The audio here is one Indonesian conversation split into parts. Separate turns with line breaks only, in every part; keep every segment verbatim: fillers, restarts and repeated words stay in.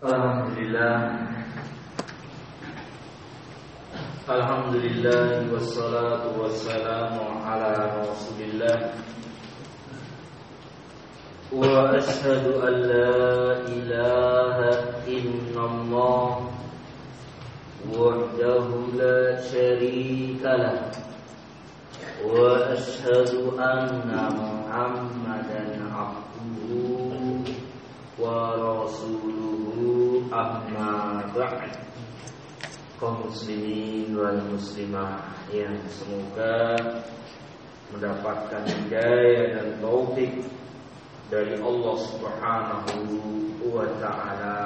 Alhamdulillah Alhamdulillah wassalatu wassalamu ala Rasulillah wa ashhadu an la ilaha illallah wahdahu la syarika lah wa ashhadu anna Muhammadan abduhu wa rasuluhu amma ba'd. Kaum muslimin wal muslimah yang semoga mendapatkan hidayah dan taufik dari Allah Subhanahu wa ta'ala.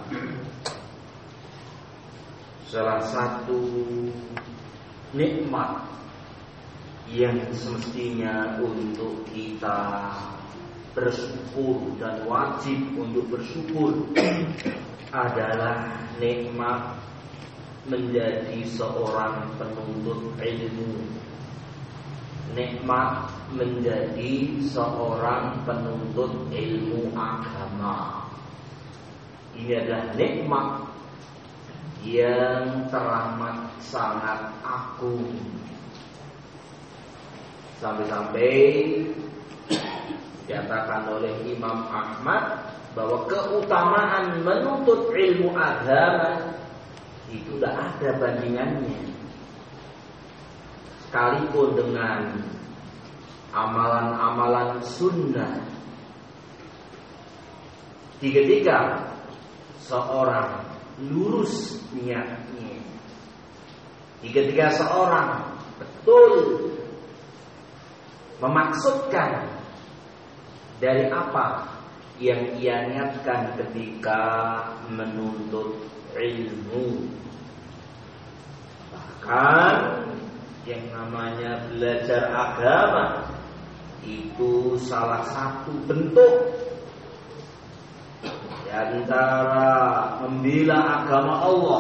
Salah satu nikmat yang semestinya untuk kita bersyukur dan wajib untuk bersyukur adalah nikmat menjadi seorang penuntut ilmu, nikmat menjadi seorang penuntut ilmu agama. Ini adalah nikmat yang teramat sangat agung. Sampai-sampai dikatakan oleh Imam Ahmad bahwa keutamaan menuntut ilmu agama itu tidak ada bandingannya, sekalipun dengan amalan-amalan sunnah. Ketika seorang lurus niatnya, ketika seorang betul memaksudkan dari apa yang ia niatkan ketika menuntut ilmu. Bahkan yang namanya belajar agama itu salah satu bentuk di antara membela agama Allah,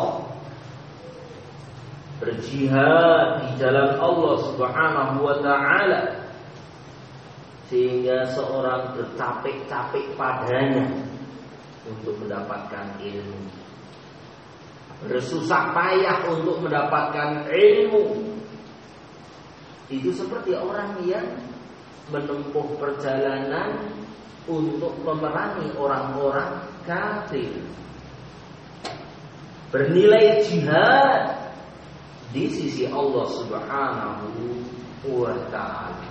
berjihad di jalan Allah Subhanahu wa ta'ala, sehingga seorang bercapek-capek padanya untuk mendapatkan ilmu, bersusah payah untuk mendapatkan ilmu. Itu seperti orang yang menempuh perjalanan untuk memerangi orang-orang kafir, bernilai jihad di sisi Allah Subhanahu wa ta'ala.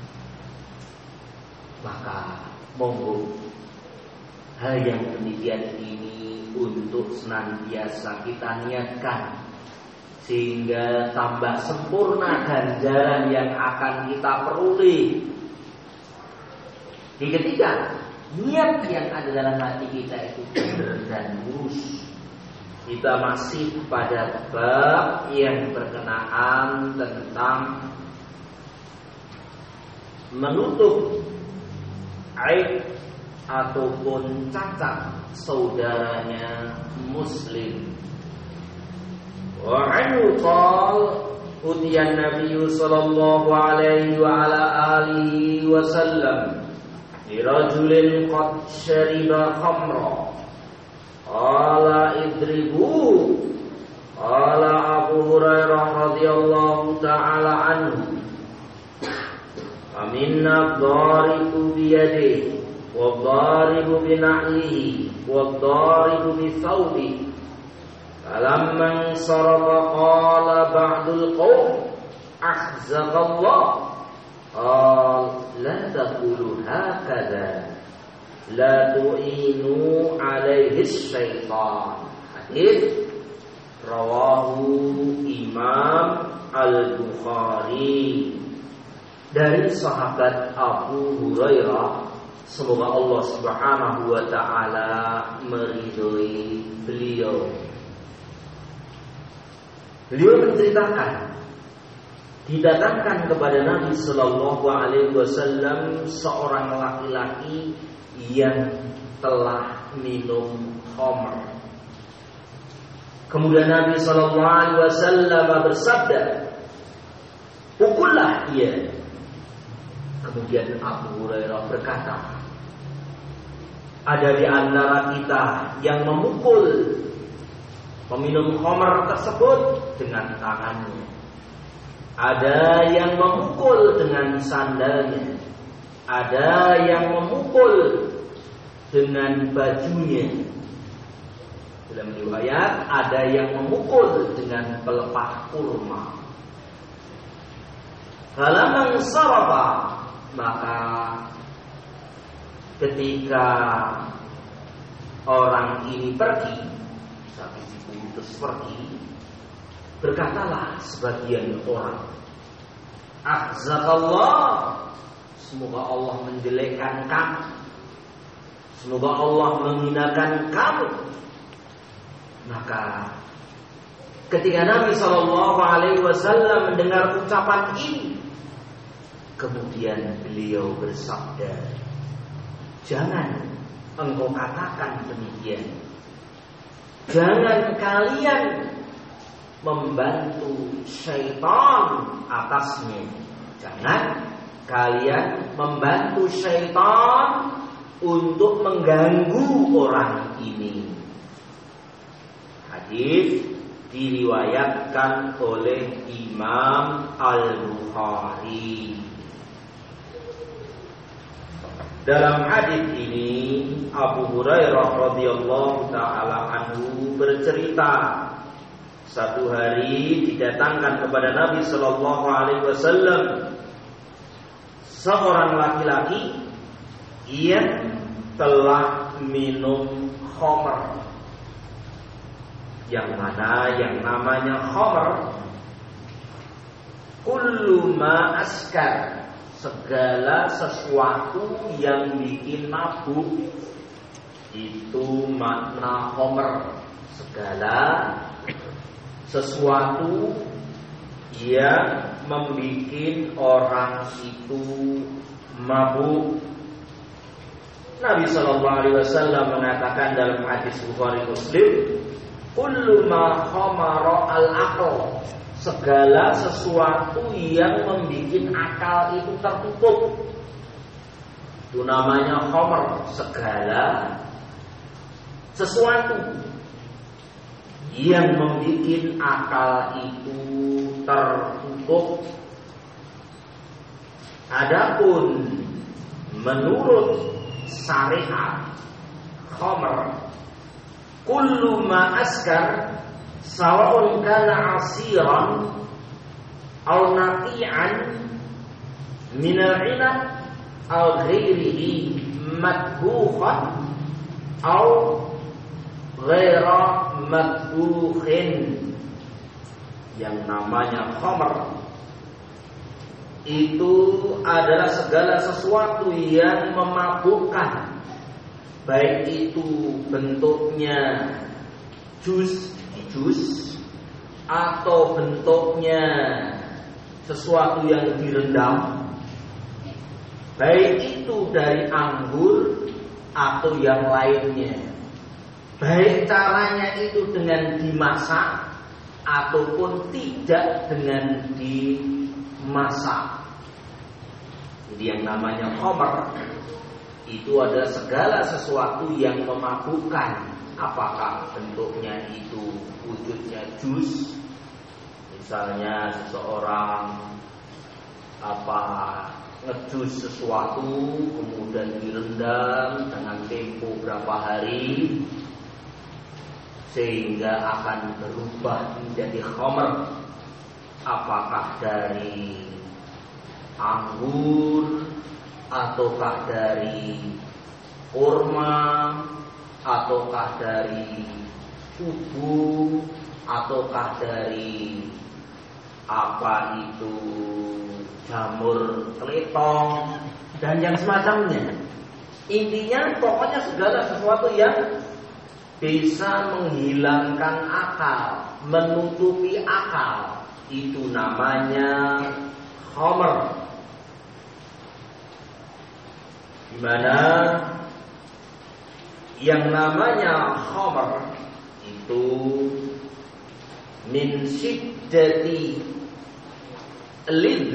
Maka monggo hal yang demikian ini untuk senantiasa kita niatkan, sehingga tambah sempurna ganjaran yang akan kita peroleh. Di ketika niat yang ada dalam hati kita itu benar dan lurus. Kita masih pada bab yang berkenaan tentang menutup aib ataupun cacat saudaranya muslim. Wa anhu qala utiyan nabiyyu sallallahu alaihi wa ala alihi wa sallam li rajulin qad shariba khamra qala idribu qala Abu Hurairah radhiyallahu ta'ala anhu aminna dharibu biyadihi wadharibu bina'lihi wadharibu bithawbihi. Falamma sarafa qala ba'dul qawm ahzaqallah qala la taqulu hakadha la tu'inu alaihi syaitan. Hadis rawahu Imam Al-Bukhari dari sahabat Abu Hurairah, semoga Allah Subhanahu wa ta'ala meridhoi beliau. Beliau menceritakan, didatangkan kepada Nabi sallallahu alaihi wasallam seorang laki-laki yang telah minum khamr. Kemudian Nabi sallallahu alaihi wasallam bersabda, "Pukullah ia." Kemudian Abu Hurairah berkata, ada di antara kita yang memukul peminum khamr tersebut dengan tangannya. Ada yang memukul dengan sandalnya. Ada yang memukul dengan bajunya. Dalam riwayat ada yang memukul dengan pelepah kurma. Falamman sarafa, maka ketika orang ini pergi, saat diputus pergi, berkatalah sebagian orang, "Akhzakallah, semoga Allah menjelekkan kamu, semoga Allah menghinakan kamu." Maka ketika Nabi shallallahu alaihi wasallam mendengar ucapan ini, kemudian beliau bersabda, "Jangan engkau katakan demikian. Jangan kalian membantu syaitan atasnya. Jangan kalian membantu syaitan untuk mengganggu orang ini." Hadis diriwayatkan oleh Imam Al-Bukhari. Dalam hadis ini Abu Hurairah radhiyallahu taala anhu bercerita, satu hari didatangkan kepada Nabi sallallahu alaihi wasallam seorang laki-laki yang telah minum khamr. Yang mana yang namanya khamr, kullu ma askar, segala sesuatu yang bikin mabuk, itu makna khamr. Segala sesuatu yang membikin orang itu mabuk. Nabi sallallahu alaihi wasallam mengatakan dalam hadis Bukhari Muslim, kullu ma khamara al-aql, segala sesuatu yang membikin akal itu tertutup, itu namanya khamr. Segala sesuatu yang membikin akal itu tertutup. Adapun menurut syariat khamr, kullu ma askar sawa'un kana asiran aw naqi'an min al-'inab aw ghairihi madbukhan aw ghaira madbukhin. Yang namanya khamr itu adalah segala sesuatu yang memabukkan, baik itu bentuknya jus, jus atau bentuknya sesuatu yang direndam, baik itu dari anggur atau yang lainnya, baik caranya itu dengan dimasak ataupun tidak dengan dimasak. Jadi yang namanya khamr itu adalah segala sesuatu yang memabukkan, apakah bentuknya itu wujudnya jus, misalnya seseorang apa ngejus sesuatu kemudian direndam dengan tempo berapa hari sehingga akan berubah menjadi khamr, apakah dari anggur ataukah dari kurma ataukah dari susu ataukah dari apa itu jamur keletong dan yang semacamnya. Intinya pokoknya segala sesuatu yang bisa menghilangkan akal, menutupi akal, itu namanya khamr. Di mana yang namanya khamr itu min syiddati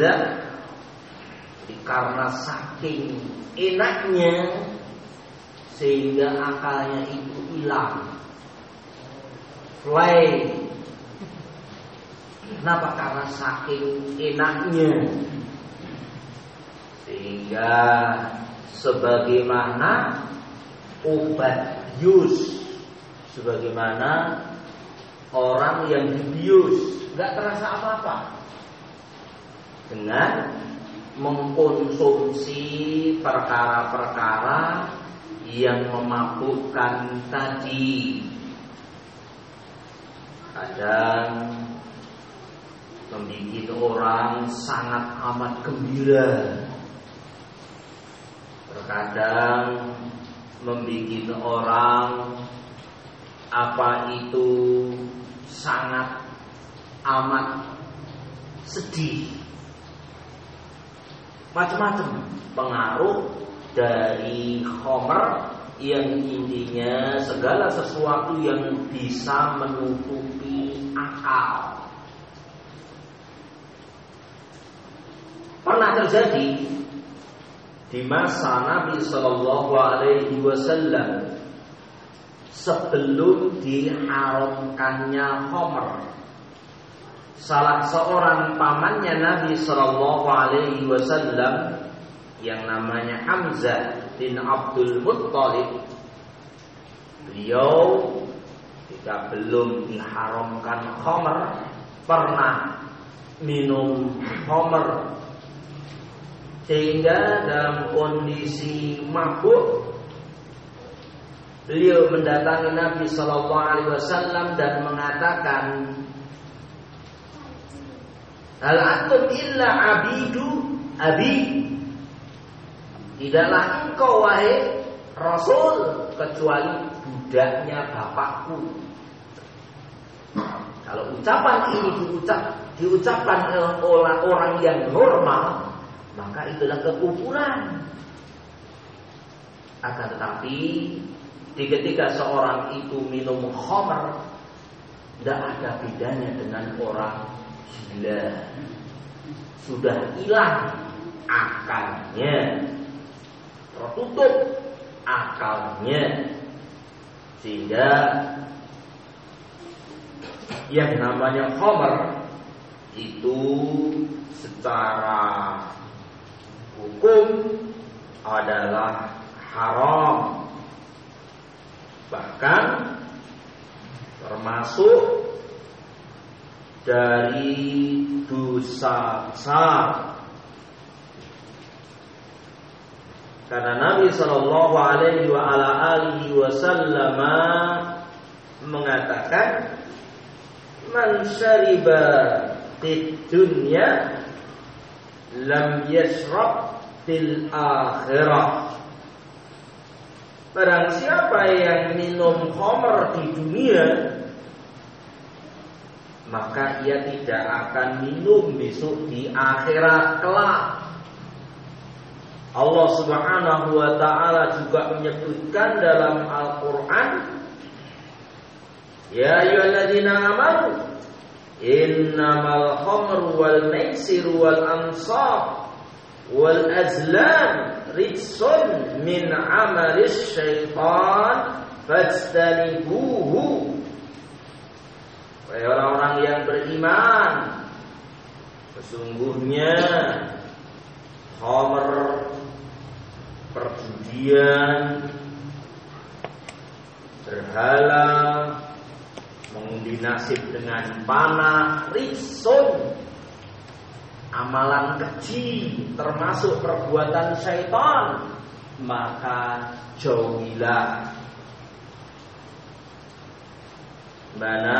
lidzah, karena saking enaknya, sehingga akalnya itu hilang, fly. Kenapa? Karena saking enaknya, sehingga sebagaimana obat bius, sebagaimana orang yang dibius, nggak terasa apa-apa dengan mengkonsumsi perkara-perkara yang memabukkan tadi. Kadang membuat orang sangat amat gembira, terkadang membuat orang apa itu sangat amat sedih. Macam-macam pengaruh dari khamr, yang intinya segala sesuatu yang bisa menutupi akal. Pernah terjadi di masa Nabi Shallallahu Alaihi Wasallam sebelum diharamkannya khamr. Salah seorang pamannya Nabi Shallallahu Alaihi Wasallam yang namanya Hamzah bin Abdul Muttalib, beliau ketika belum diharamkan khamr pernah minum khamr, sehingga dalam kondisi mabuk beliau mendatangi Nabi Shallallahu Alaihi Wasallam dan mengatakan, hal antum illa abidu abi, tidaklah engkau wahai Rasul kecuali budaknya bapakku. Kalau ucapan ini diucap, diucapkan oleh orang yang normal, maka itulah kekufuran. Akan tetapi di ketika seorang itu minum khamr, tidak ada bedanya dengan orang gila. Sudah hilang akalnya, tertutup akalnya, sehingga yang namanya khamr itu secara hukum adalah haram, bahkan termasuk dari dosa besar. Karena Nabi Shallallahu Alaihi Wasallam mengatakan, man syariba fid dunya lam yashrab fil akhirah. Barang siapa yang minum khamr di dunia, maka ia tidak akan minum besok di akhirat kelak. Allah Subhanahu wa ta'ala juga menyebutkan dalam Al-Quran, ya ayyuhalladzina amanu innamal khamru wal maisiru wal ansab wal azlam rijsun min amalis syaitan fajtanibuhu. Wahai orang-orang yang beriman, sesungguhnya khamr, perjudian, berhala, mengundi nasib dengan panah, rijsun, amalan keji, termasuk perbuatan syaitan, maka jauhilah. Mana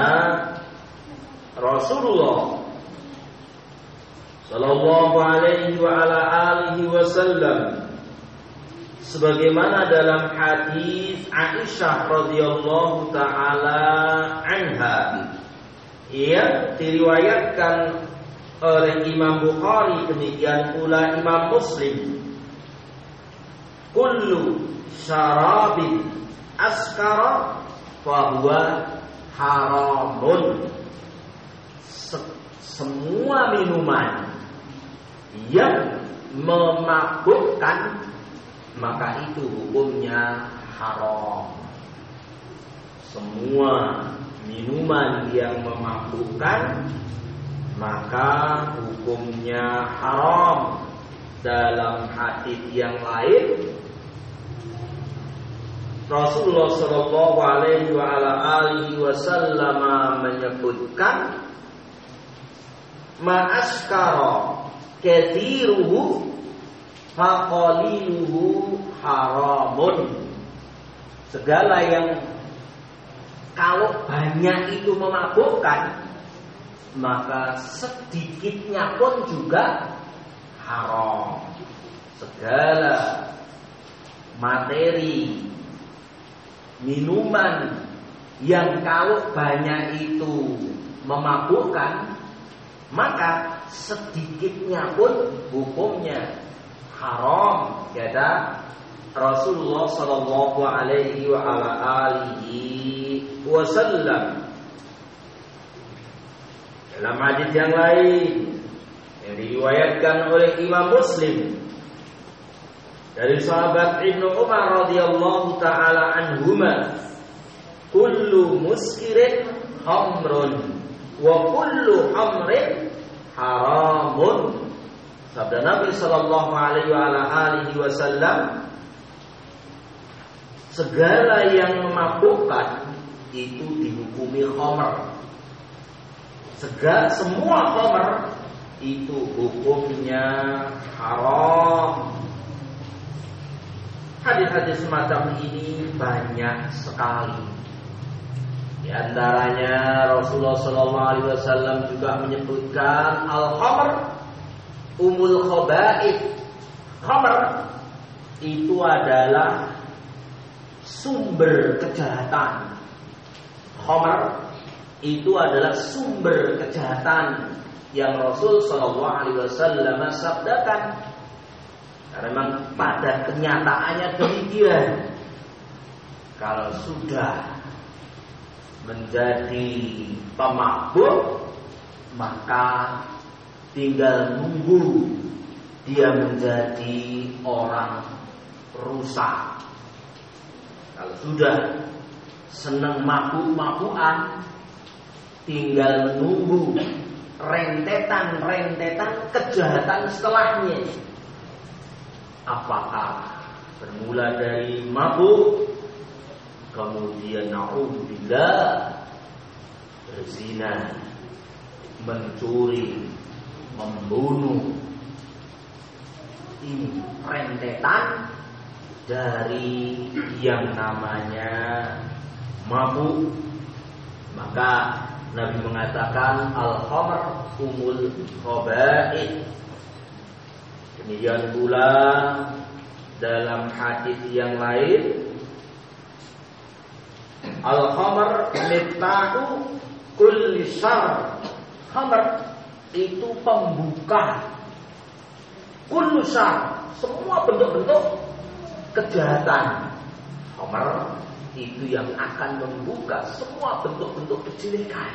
Rasulullah Sallallahu alaihi wa ala alihi wasallam, sebagaimana dalam hadis Aisyah radhiyallahu taala anha, ia diriwayatkan oleh Imam Bukhari, demikian pula Imam Muslim, kullu syarabin askara fahuwa haramun. Semua minuman yang memabukkan, maka itu hukumnya haram. Semua minuman yang memabukkan maka hukumnya haram. Dalam hadis yang lain Rasulullah Shallallahu Alaihi Wasallam menyebutkan ma'askara kathiruhu faqaliluhu haramun. Segala yang kalau banyak itu memabukkan, maka sedikitnya pun juga haram. Segala materi minuman yang kalau banyak itu memabukkan, maka sedikitnya pun hukumnya haram, kata Rasulullah Sallallahu Alaihi Wasallam. Dalam hadis yang lain yang diriwayatkan oleh Imam Muslim dari sahabat Ibnu Umar radhiyallahu taala anhuma, kullu muskirin khamrun wa kullu khamrin haramun. Sabda Nabi sallallahu alaihi wasallam, segala yang memabukkan itu dihukumi khamr. Segala semua khamr itu hukumnya haram. Hadis-hadis semacam ini banyak sekali. Di antaranya Rasulullah Sallallahu Alaihi Wasallam juga menyebutkan al-khamr umul khaba'ith. Khamr itu adalah sumber kejahatan. Khamr itu adalah sumber kejahatan yang Rasul Sallallahu Alaihi Wasallam sabdakan. Karena memang pada kenyataannya demikian. Kalau sudah menjadi pemabuk, maka tinggal nunggu dia menjadi orang rusak. Kalau sudah senang mabuk-mabukan, tinggal nunggu rentetan-rentetan kejahatan setelahnya. Apakah bermula dari mabuk, kemudian na'udzubillah berzina, mencuri, membunuh. Ini rentetan dari yang namanya mabuk. Maka Nabi mengatakan al-khamr umul khaba'ith. Demikian pula dalam hadis yang lain, al-khamr miftahu kulli syarr. Khamr itu pembuka kulli syarr, semua bentuk-bentuk kejahatan. Khamr itu yang akan membuka semua bentuk-bentuk kejelekan.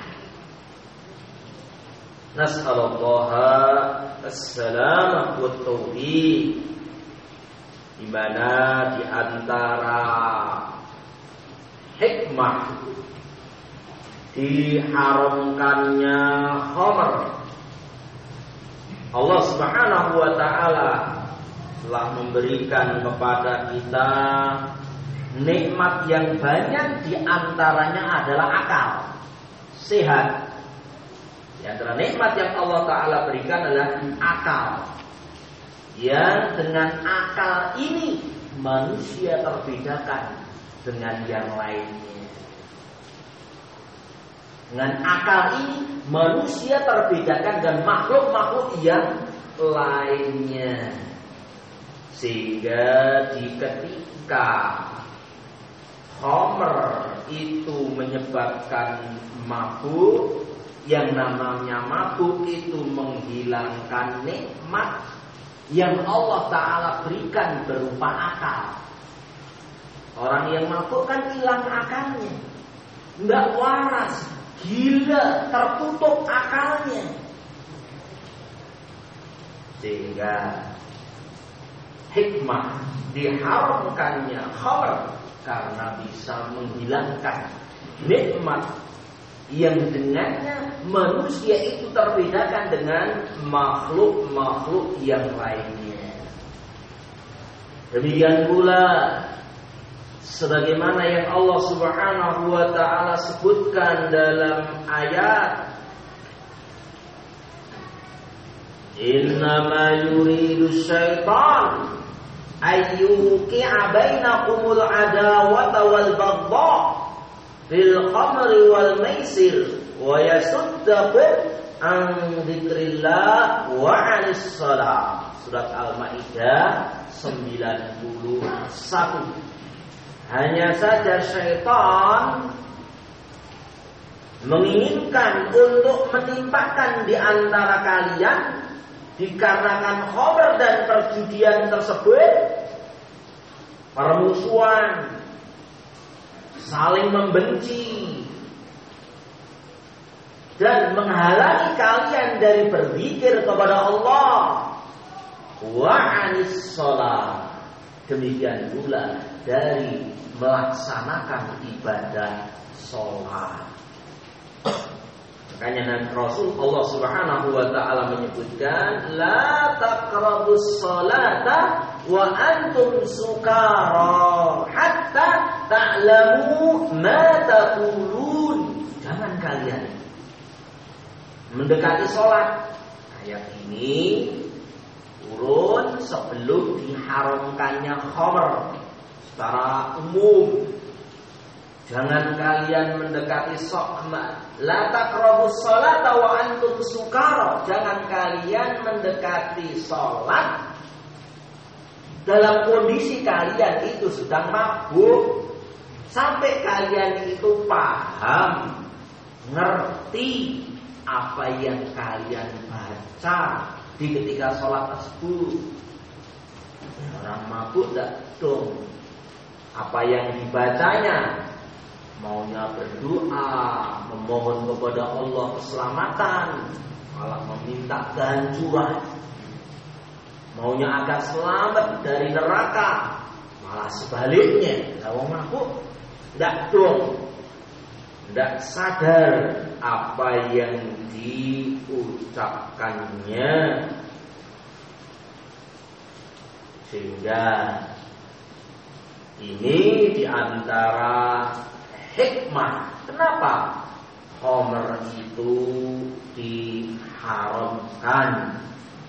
Nas'alullaha as-salamah wa taufiq. Di mana di antara hikmah diharamkannya khamr, Allah Subhanahu wa taala telah memberikan kepada kita nikmat yang banyak, di antaranya adalah akal sehat. Di antara nikmat yang Allah Ta'ala berikan adalah akal. Yang dengan akal ini manusia terbedakan dengan yang lainnya. Dengan akal ini manusia terbedakan dengan makhluk-makhluk yang lainnya. Sehingga di ketika khamr itu menyebabkan mabuk, yang namanya mabuk itu menghilangkan nikmat yang Allah Ta'ala berikan berupa akal. Orang yang mabuk kan hilang akalnya, nggak waras, gila, tertutup akalnya. Sehingga hikmah diharamkannya khamr karena bisa menghilangkan nikmat yang dengannya manusia itu terbedakan dengan makhluk-makhluk yang lainnya. Demikian pula sebagaimana yang Allah Subhanahu wa taala sebutkan dalam ayat Innama yuridu syaitan ayyuqi'a bainakumul adawata wal baghdha fil khamri wal maisir wa yasuddakum an dzikrillah wa 'anis shalah. Surat Al-Maidah sembilan puluh satu. Hanya saja syaitan menginginkan untuk menimpakan di antara kalian dikarenakan khamr dan perjudian tersebut permusuhan, saling membenci, dan menghalangi kalian dari berzikir kepada Allah wa 'anis shalah. Demikian pula dari melaksanakan ibadah sholat. Makanya Nabi Rasul Allah Subhanahu wa taala menyebutkan la taqrabus sholata wa antum sukara hatta ta'lamu ma taqulun. Jangan kalian mendekati sholat. Ayat ini turun sebelum diharamkannya khamr secara umum. Jangan kalian mendekati sholat. La taqrabus sholata wa antum sukara. Jangan kalian mendekati sholat dalam kondisi kalian itu sedang mabuk, sampai kalian itu paham, ngerti apa yang kalian baca di ketika sholat tersebut. Orang mabuk tidak dong apa yang dibacanya, maunya berdoa, memohon kepada Allah keselamatan, malah meminta ganjuran. Maunya agar selamat dari neraka, malah sebaliknya. Kalau mabuk tidak dong, tidak sadar apa yang diucapkannya, sehingga ini diantara hikmah kenapa khamr itu diharamkan.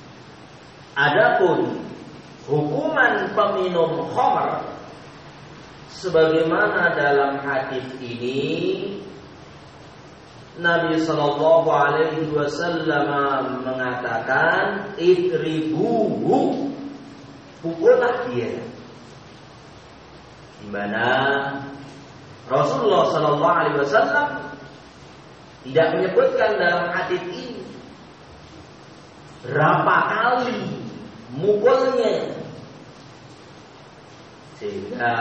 Adapun hukuman peminum khamr, sebagaimana dalam hadis ini Nabi Shallallahu Alaihi Wasallam mengatakan, idribuhu, pukullah dia. Di mana Rasulullah Shallallahu Alaihi Wasallam tidak menyebutkan dalam hadis ini berapa kali mukulnya, sehingga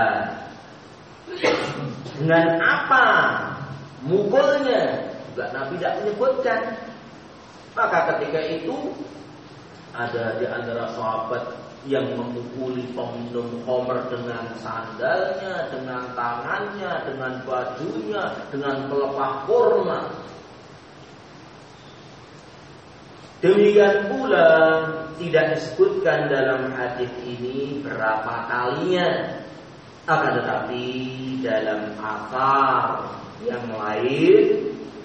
dengan apa mukulnya juga Nabi tidak menyebutkan. Maka ketika itu ada di antara sahabat yang memukuli peminum khamr dengan sandalnya, dengan tangannya, dengan bajunya, dengan pelepah kurma. Demikian pula tidak disebutkan dalam hadis ini berapa kalinya, akan tetapi dalam athar yang lain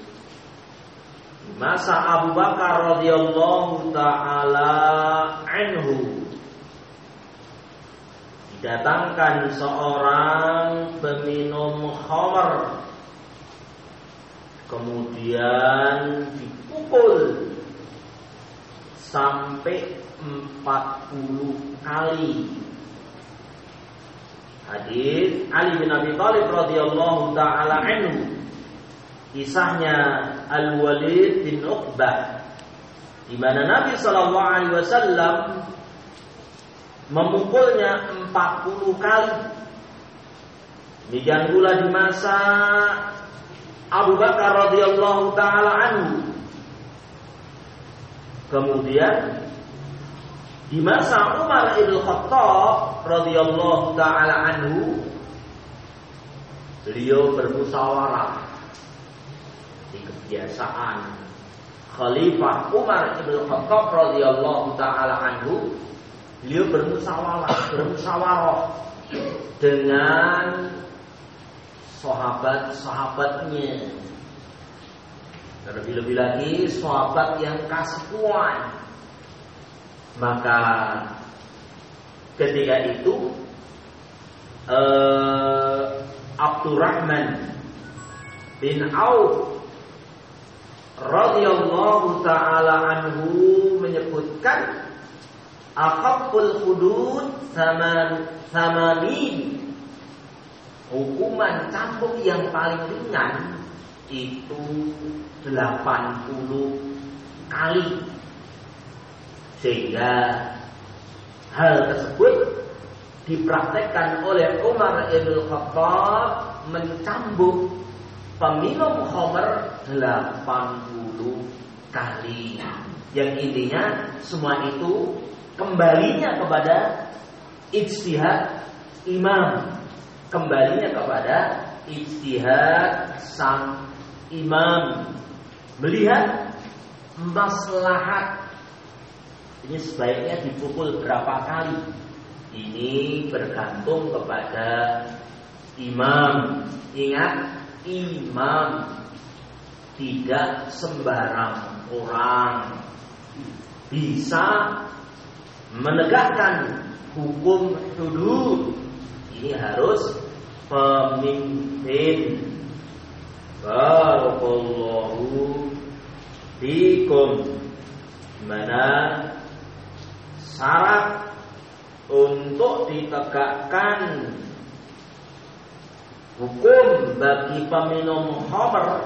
masa Abu Bakar radhiyallahu taala anhu didatangkan seorang peminum khamr, kemudian dipukul sampai empat puluh kali. Hadis Ali bin Abi Thalib radhiyallahu taala anhu, kisahnya Al-Walid bin Uqbah, di mana Nabi sallallahu alaihi wasallam memukulnya empat puluh kali. Demikian pula di masa Abu Bakar radhiyallahu taala anhu. Kemudian di masa Umar ibn Khattab radhiyallahu taala anhu beliau bermusyawarah di kebiasaan Khalifah Umar bin Khattab radhiyallahu taala anhu. Beliau bermusyawarah, bermusyawarah dengan sahabat-sahabatnya. Terlebih-lebih lagi sahabat yang kaskuan. Maka ketika itu eh, Abdurrahman bin Auf radhiyallahu taala anhu menyebutkan aqabbul hudud sama samani, hukuman cambuk yang paling ringan itu delapan puluh kali. Sehingga hal tersebut dipraktekkan oleh Umar bin Khattab mencambuk peminum khamr delapan puluh kali. Yang intinya semua itu kembalinya kepada ijtihad imam, kembalinya kepada ijtihad sang imam, melihat maslahat ini sebaiknya dipukul berapa kali. Ini bergantung kepada imam. Ingat, imam tidak sembarang orang bisa menegakkan hukum hudud. Ini harus pemimpin. Barakallahu fikum. Mana syarat untuk ditegakkan hukum bagi peminum khamr?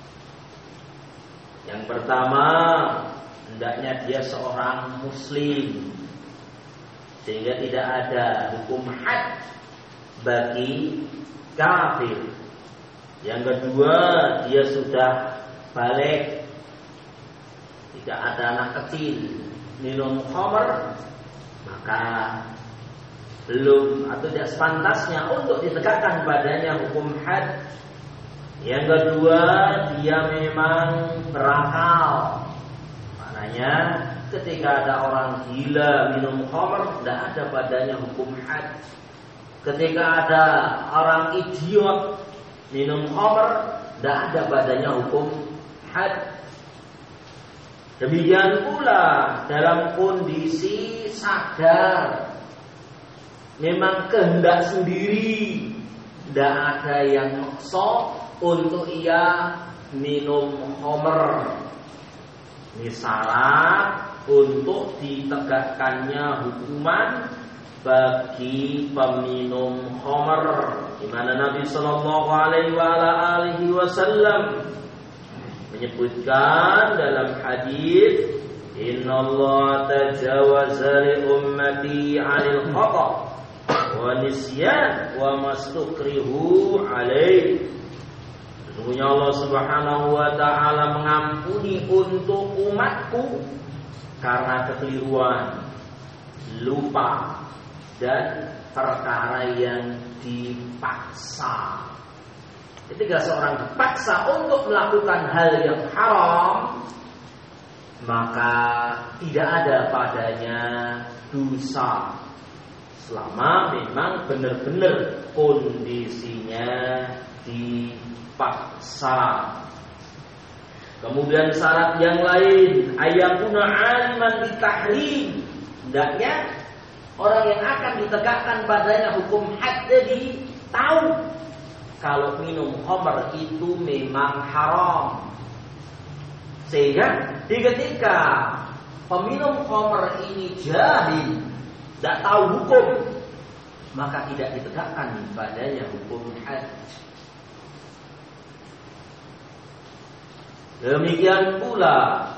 Yang pertama, hendaknya dia seorang muslim, sehingga tidak ada hukum had bagi kafir. Yang kedua, dia sudah balik, tidak ada anak kecil minum khamr, maka belum atau tidak sepantasnya untuk ditegakkan padanya hukum had. Yang kedua, dia memang berakal. Maknanya ketika ada orang gila minum khamr, tidak ada padanya hukum had. Ketika ada orang idiot minum khamr, tidak ada padanya hukum had. Demikian pula dalam kondisi sadar, memang kehendak sendiri, tidak ada yang maksa untuk ia minum khamr. Ini syarat untuk ditegakkannya hukuman bagi peminum khamr. Di mana Nabi Sallallahu Alaihi Wasallam menyebutkan dalam hadis, Innallaha tajawaza li ummati 'anil khata' wa nisyan wa mastukrihu alaih. Sesungguhnya Allah Subhanahu wa taala mengampuni untuk umatku karena kekeliruan, lupa, dan perkara yang dipaksa. Ketika seorang dipaksa untuk melakukan hal yang haram, maka tidak ada padanya dosa, selama memang benar-benar kondisinya dipaksa. Kemudian syarat yang lain, ayakuna aliman bitahrim. Hendaknya orang yang akan ditegakkan padanya hukum had jadi tahu kalau minum khamr itu memang haram. Sehingga di ketika peminum khamr ini jahil, tidak tahu hukum, maka tidak ditegakkan padanya hukum had. Demikian pula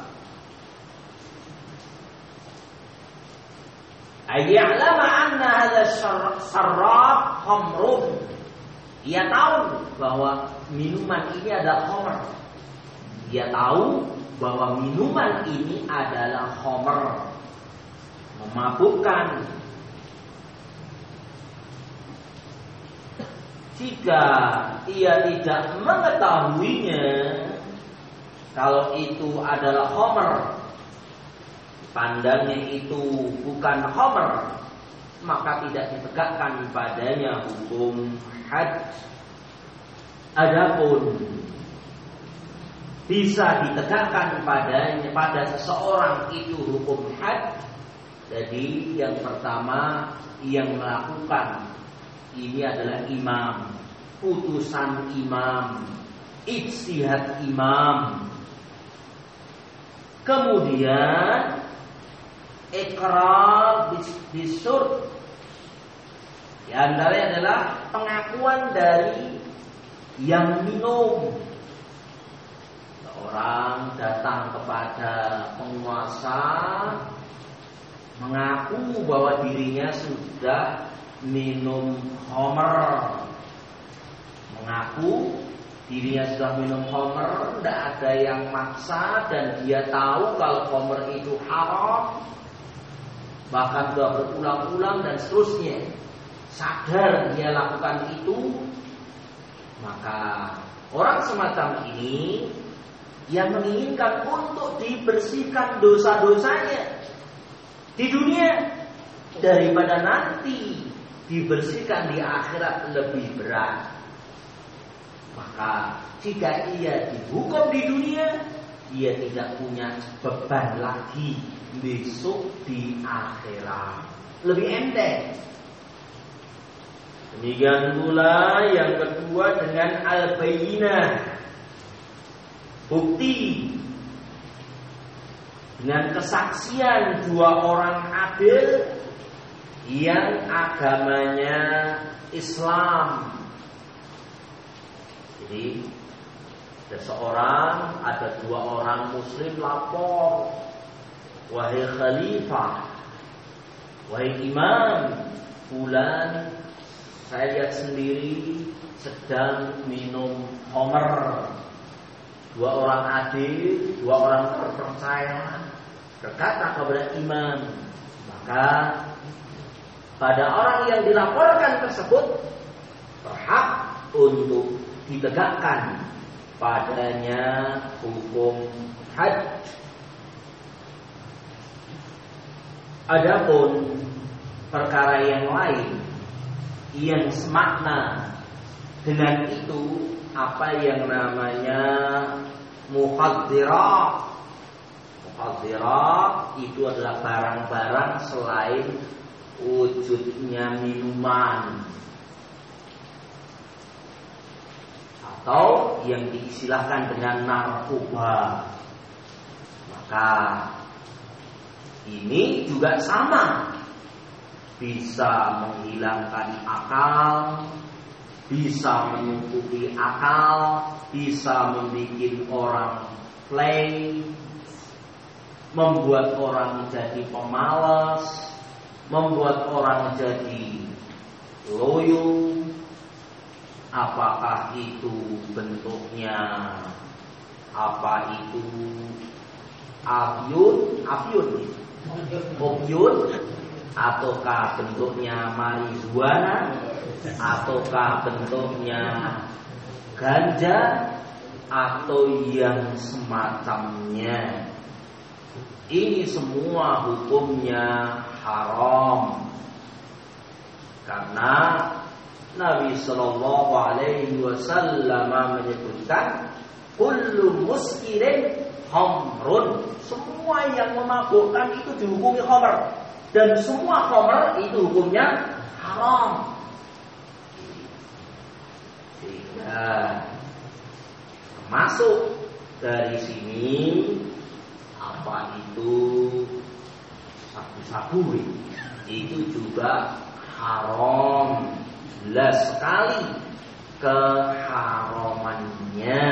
ayya'lama anna hadha syarab khamrun. Ia tahu bahwa minuman ini adalah khamr. Dia tahu bahwa minuman ini adalah khamr, memabukkan. jika ia tidak mengetahuinya kalau itu adalah khamr, pandangnya itu bukan khamr, maka tidak ditegakkan padanya hukum had. Adapun bisa ditegakkan padanya pada seseorang itu hukum had, jadi yang pertama yang melakukan ini adalah imam, putusan imam, ijtihad imam. Kemudian ikrar bisyurut, di antaranya adalah pengakuan dari yang minum. Orang datang kepada penguasa mengaku bahwa dirinya sudah minum khamr, mengaku dirinya sudah minum khamr, tidak ada yang maksa, dan dia tahu kalau khamr itu haram, bahkan sudah berulang-ulang dan seterusnya, sadar dia lakukan itu. Maka orang semacam ini yang menginginkan untuk dibersihkan dosa-dosanya di dunia daripada nanti dibersihkan di akhirat lebih berat, maka jika ia dihukum di dunia, ia tidak punya beban lagi besok di akhirat, lebih enteng. Demikian pula yang kedua dengan al-bayyinah, bukti, dengan kesaksian dua orang adil yang agamanya Islam. Jadi ada seorang, ada dua orang muslim lapor, wahai khalifah, wahai imam, fulan saya lihat sendiri sedang minum khamr. Dua orang adil, dua orang terpercaya berkata kepada imam, maka pada orang yang dilaporkan tersebut berhak untuk ditegakkan padanya hukum had. Adapun perkara yang lain yang semakna dengan itu, apa yang namanya mukhaddirat. Mukhaddirat itu adalah barang-barang selain wujudnya minuman, atau yang diistilahkan dengan narkoba. Maka ini juga sama, bisa menghilangkan akal, bisa menyukupi akal, bisa membuat orang play, membuat orang jadi pemalas, membuat orang jadi loyo. Apakah itu bentuknya, apa itu abyun, abyun, obyun, ataukah bentuknya marijuana, ataukah bentuknya ganja, atau yang semacamnya. Ini semua hukumnya haram, karena Nabi Sallallahu Alaihi Wasallam menyebutkan kullu muskirin khamrun, semua yang memabukkan itu dihukumi khamr, dan semua khamr itu hukumnya haram. Sehingga masuk dari sini apa itu sabu-sabu, itu juga haram, jelas sekali keharamannya.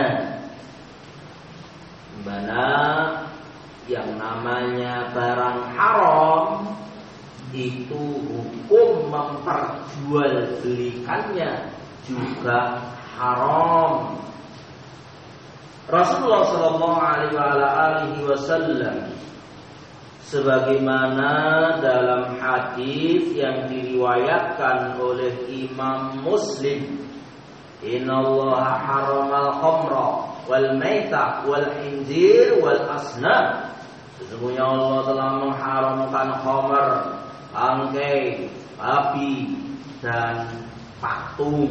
Mana yang namanya barang haram itu hukum memperjualbelikannya juga haram. Rasulullah Shallallahu Alaihi Wasallam sebagaimana dalam hadis yang diriwayatkan oleh Imam Muslim Innallaha haramal khamra wal maita wal khinzir wal asnam. Sesungguhnya Allah telah mengharamkan khamr, bangkai, babi dan patung.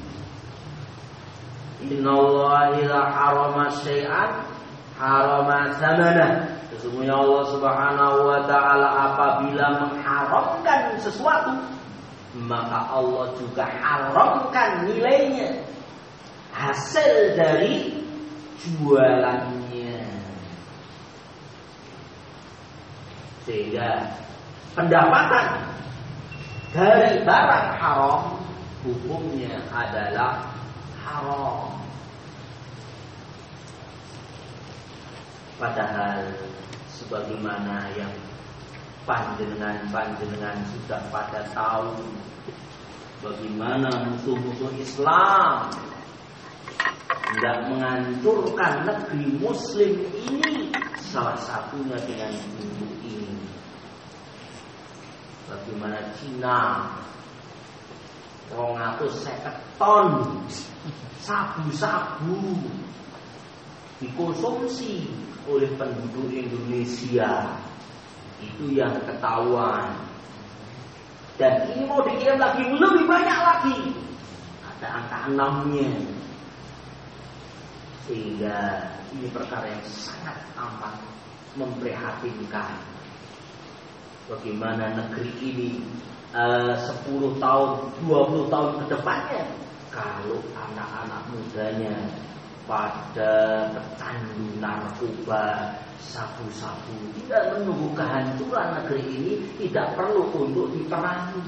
Innallaha idza harama syai'an harama samana. Sesungguhnya Allah Subhanahu wa taala apabila mengharamkan sesuatu, maka Allah juga haramkan nilainya, hasil dari jualannya. Sehingga pendapatan dari barang haram hukumnya adalah haram. Padahal sebagaimana yang panjenengan-panjenengan sudah pada tahu, bagaimana musuh-musuh Islam hendak menghancurkan negeri Muslim ini, salah satunya dengan bunuh ini. Bagaimana Cina rong atus seket ton sabu-sabu dikonsumsi oleh penduduk Indonesia, itu yang ketahuan. Dan ini mau dikirim lagi lebih banyak lagi, ada angka enamnya. Sehingga ini perkara yang sangat amat memprihatinkan. Bagaimana negeri ini uh, sepuluh tahun, dua puluh tahun ke depannya, kalau anak-anak mudanya pada pecandu narkoba, sabu-sabu, tidak menunggu kehancuran negeri ini, tidak perlu untuk diperangi.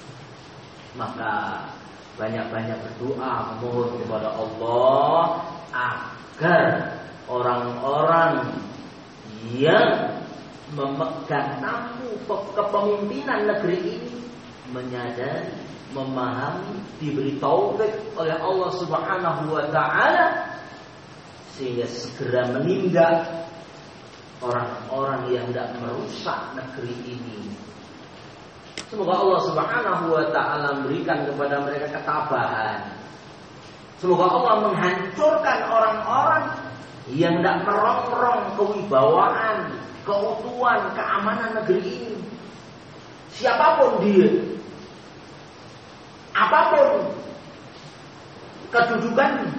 Maka banyak-banyak berdoa memohon kepada Allah agar orang-orang yang memegang tampuk kepemimpinan negeri ini menyadari, memahami, diberi taufik oleh Allah Subhanahu wa taala, sehingga segera menindak orang-orang yang hendak merusak negeri ini. Semoga Allah Subhanahu wa taala memberikan kepada mereka ketabahan. Semoga Allah menghancurkan orang-orang yang hendak merongrong kewibawaan, keutuhan, keamanan negeri ini. Siapapun dia, apapun kedudukannya.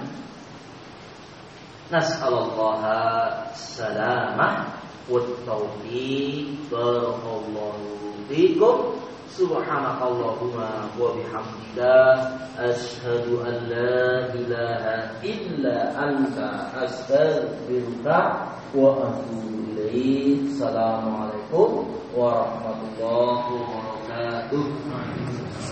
Nas'alullaha salamah wa taufiq. Barakallahu fikum. Subhanakallahumma wa bihamdika asyhadu an la ilaha illa anta astaghfiruka wa atubu ilaik. Assalamualaikum warahmatullahi wabarakatuh.